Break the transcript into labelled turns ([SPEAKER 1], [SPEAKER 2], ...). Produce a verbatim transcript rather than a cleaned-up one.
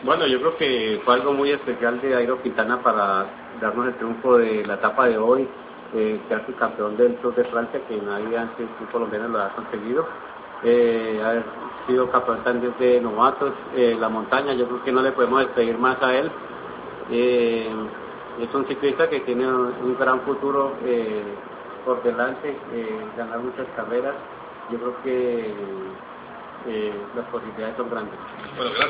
[SPEAKER 1] Bueno, yo creo que fue algo muy especial de Airo Quintana para darnos el triunfo de la etapa de hoy, eh, quedarse campeón del Tour de Francia, que nadie antes un colombiano lo ha conseguido. Eh, haber sido campeón también de novatos, eh, la montaña, yo creo que no le podemos despedir más a él. Eh, es un ciclista que tiene un gran futuro eh, por delante, eh, ganar muchas carreras. Yo creo que eh, las posibilidades son grandes.
[SPEAKER 2] Bueno, gracias.